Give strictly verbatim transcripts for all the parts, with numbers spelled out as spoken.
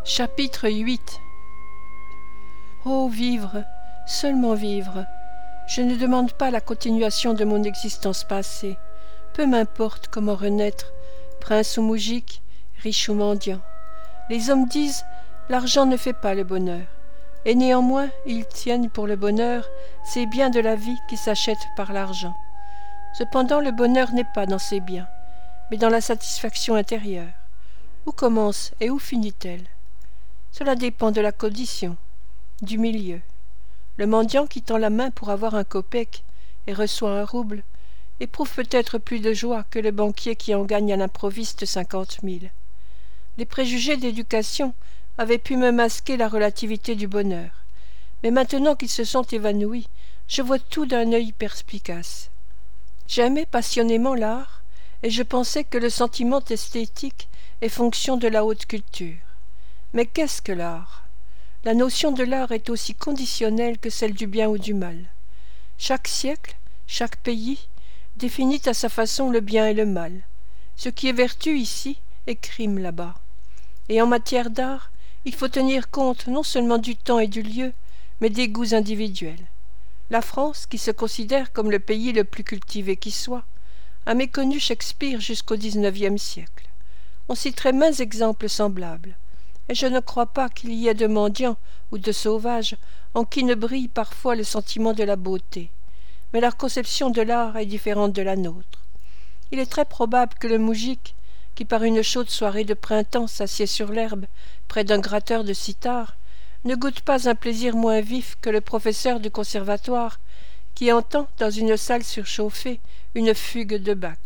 Chapitre huit. Oh, vivre, seulement vivre. Je ne demande pas la continuation de mon existence passée. Peu m'importe comment renaître, prince ou moujik, riche ou mendiant. Les hommes disent « l'argent ne fait pas le bonheur ». Et néanmoins, ils tiennent pour le bonheur ces biens de la vie qui s'achètent par l'argent. Cependant, le bonheur n'est pas dans ces biens, mais dans la satisfaction intérieure. Où commence et où finit-elle? Cela dépend de la condition, du milieu. Le mendiant qui tend la main pour avoir un kopek et reçoit un rouble éprouve peut-être plus de joie que le banquier qui en gagne à l'improviste cinquante mille. Les préjugés d'éducation avaient pu me masquer la relativité du bonheur, mais maintenant qu'ils se sont évanouis, je vois tout d'un œil perspicace. J'aimais passionnément l'art, et je pensais que le sentiment esthétique est fonction de la haute culture. Mais qu'est-ce que l'art? La notion de l'art est aussi conditionnelle que celle du bien ou du mal. Chaque siècle, chaque pays, définit à sa façon le bien et le mal. Ce qui est vertu ici est crime là-bas. Et en matière d'art, il faut tenir compte non seulement du temps et du lieu, mais des goûts individuels. La France, qui se considère comme le pays le plus cultivé qui soit, a méconnu Shakespeare jusqu'au dix-neuvième siècle. On citerait maints exemples semblables, et je ne crois pas qu'il y ait de mendiants ou de sauvages en qui ne brille parfois le sentiment de la beauté, mais leur conception de l'art est différente de la nôtre. Il est très probable que le moujik, qui par une chaude soirée de printemps s'assied sur l'herbe près d'un gratteur de sitar, ne goûte pas un plaisir moins vif que le professeur du conservatoire qui entend dans une salle surchauffée une fugue de Bach.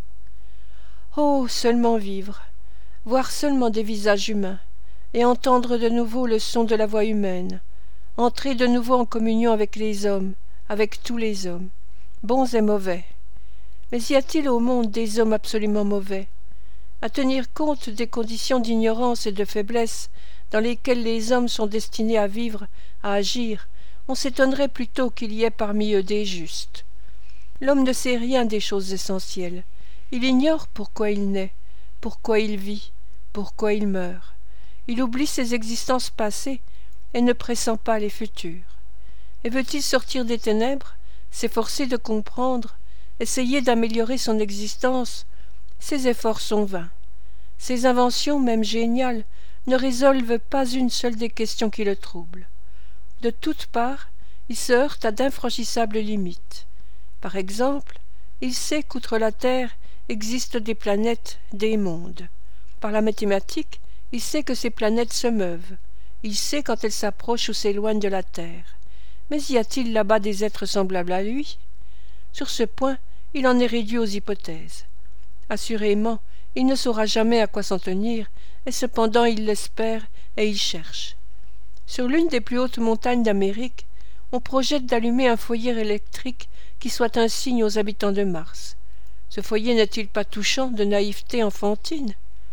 Oh, seulement vivre, voir seulement des visages humains, et entendre de nouveau le son de la voix humaine, entrer de nouveau en communion avec les hommes, avec tous les hommes, bons et mauvais. Mais y a-t-il au monde des hommes absolument mauvais? À tenir compte des conditions d'ignorance et de faiblesse dans lesquelles les hommes sont destinés à vivre, à agir, on s'étonnerait plutôt qu'il y ait parmi eux des justes. L'homme ne sait rien des choses essentielles. Il ignore pourquoi il naît, pourquoi il vit, pourquoi il meurt. Il oublie ses existences passées et ne pressent pas les futures. Et veut-il sortir des ténèbres, s'efforcer de comprendre, essayer d'améliorer son existence? Ses efforts sont vains. Ses inventions, même géniales, ne résolvent pas une seule des questions qui le troublent. De toutes parts, il se heurte à d'infranchissables limites. Par exemple, il sait qu'outre la Terre existent des planètes, des mondes. Par la mathématique, il sait que ces planètes se meuvent. Il sait quand elles s'approchent ou s'éloignent de la Terre. Mais y a-t-il là-bas des êtres semblables à lui? Sur ce point, il en est réduit aux hypothèses. Assurément, il ne saura jamais à quoi s'en tenir, et cependant il l'espère et il cherche. Sur l'une des plus hautes montagnes d'Amérique, on projette d'allumer un foyer électrique qui soit un signe aux habitants de Mars. Ce foyer n'est-il pas touchant de naïveté enfantine?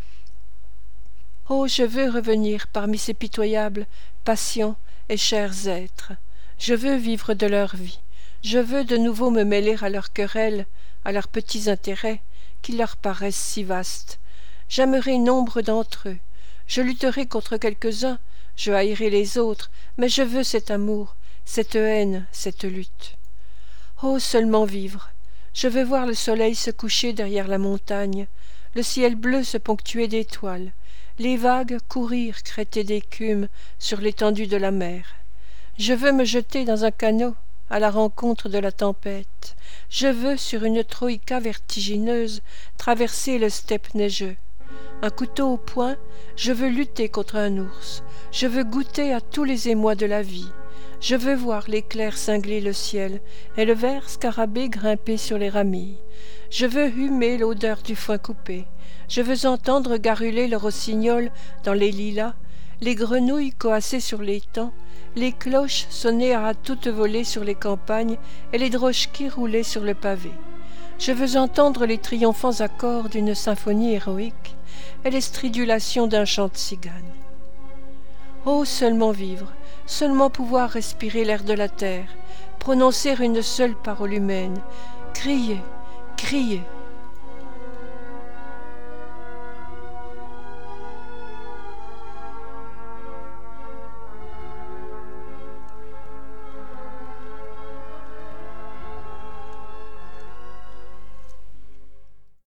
Oh, je veux revenir parmi ces pitoyables, patients et chers êtres. Je veux vivre de leur vie. Je veux de nouveau me mêler à leurs querelles, à leurs petits intérêts, qui leur paraissent si vastes. J'aimerai nombre d'entre eux. Je lutterai contre quelques-uns, je haïrai les autres, mais je veux cet amour, cette haine, cette lutte. Oh, seulement vivre. Je veux voir le soleil se coucher derrière la montagne, le ciel bleu se ponctuer d'étoiles, les vagues courir crêtées d'écume sur l'étendue de la mer. Je veux me jeter dans un canot à la rencontre de la tempête. Je veux, sur une troïka vertigineuse, traverser le steppe neigeux. Un couteau au poing, je veux lutter contre un ours. Je veux goûter à tous les émois de la vie. Je veux voir l'éclair cingler le ciel et le ver scarabée grimper sur les ramilles. Je veux humer l'odeur du foin coupé. Je veux entendre garuler le rossignol dans les lilas, les grenouilles coasser sur l'étang, les cloches sonner à toute volée sur les campagnes et les drochkis rouler sur le pavé. Je veux entendre les triomphants accords d'une symphonie héroïque et les stridulations d'un chant de cigane. Oh, seulement vivre, seulement pouvoir respirer l'air de la terre, prononcer une seule parole humaine, crier, crier,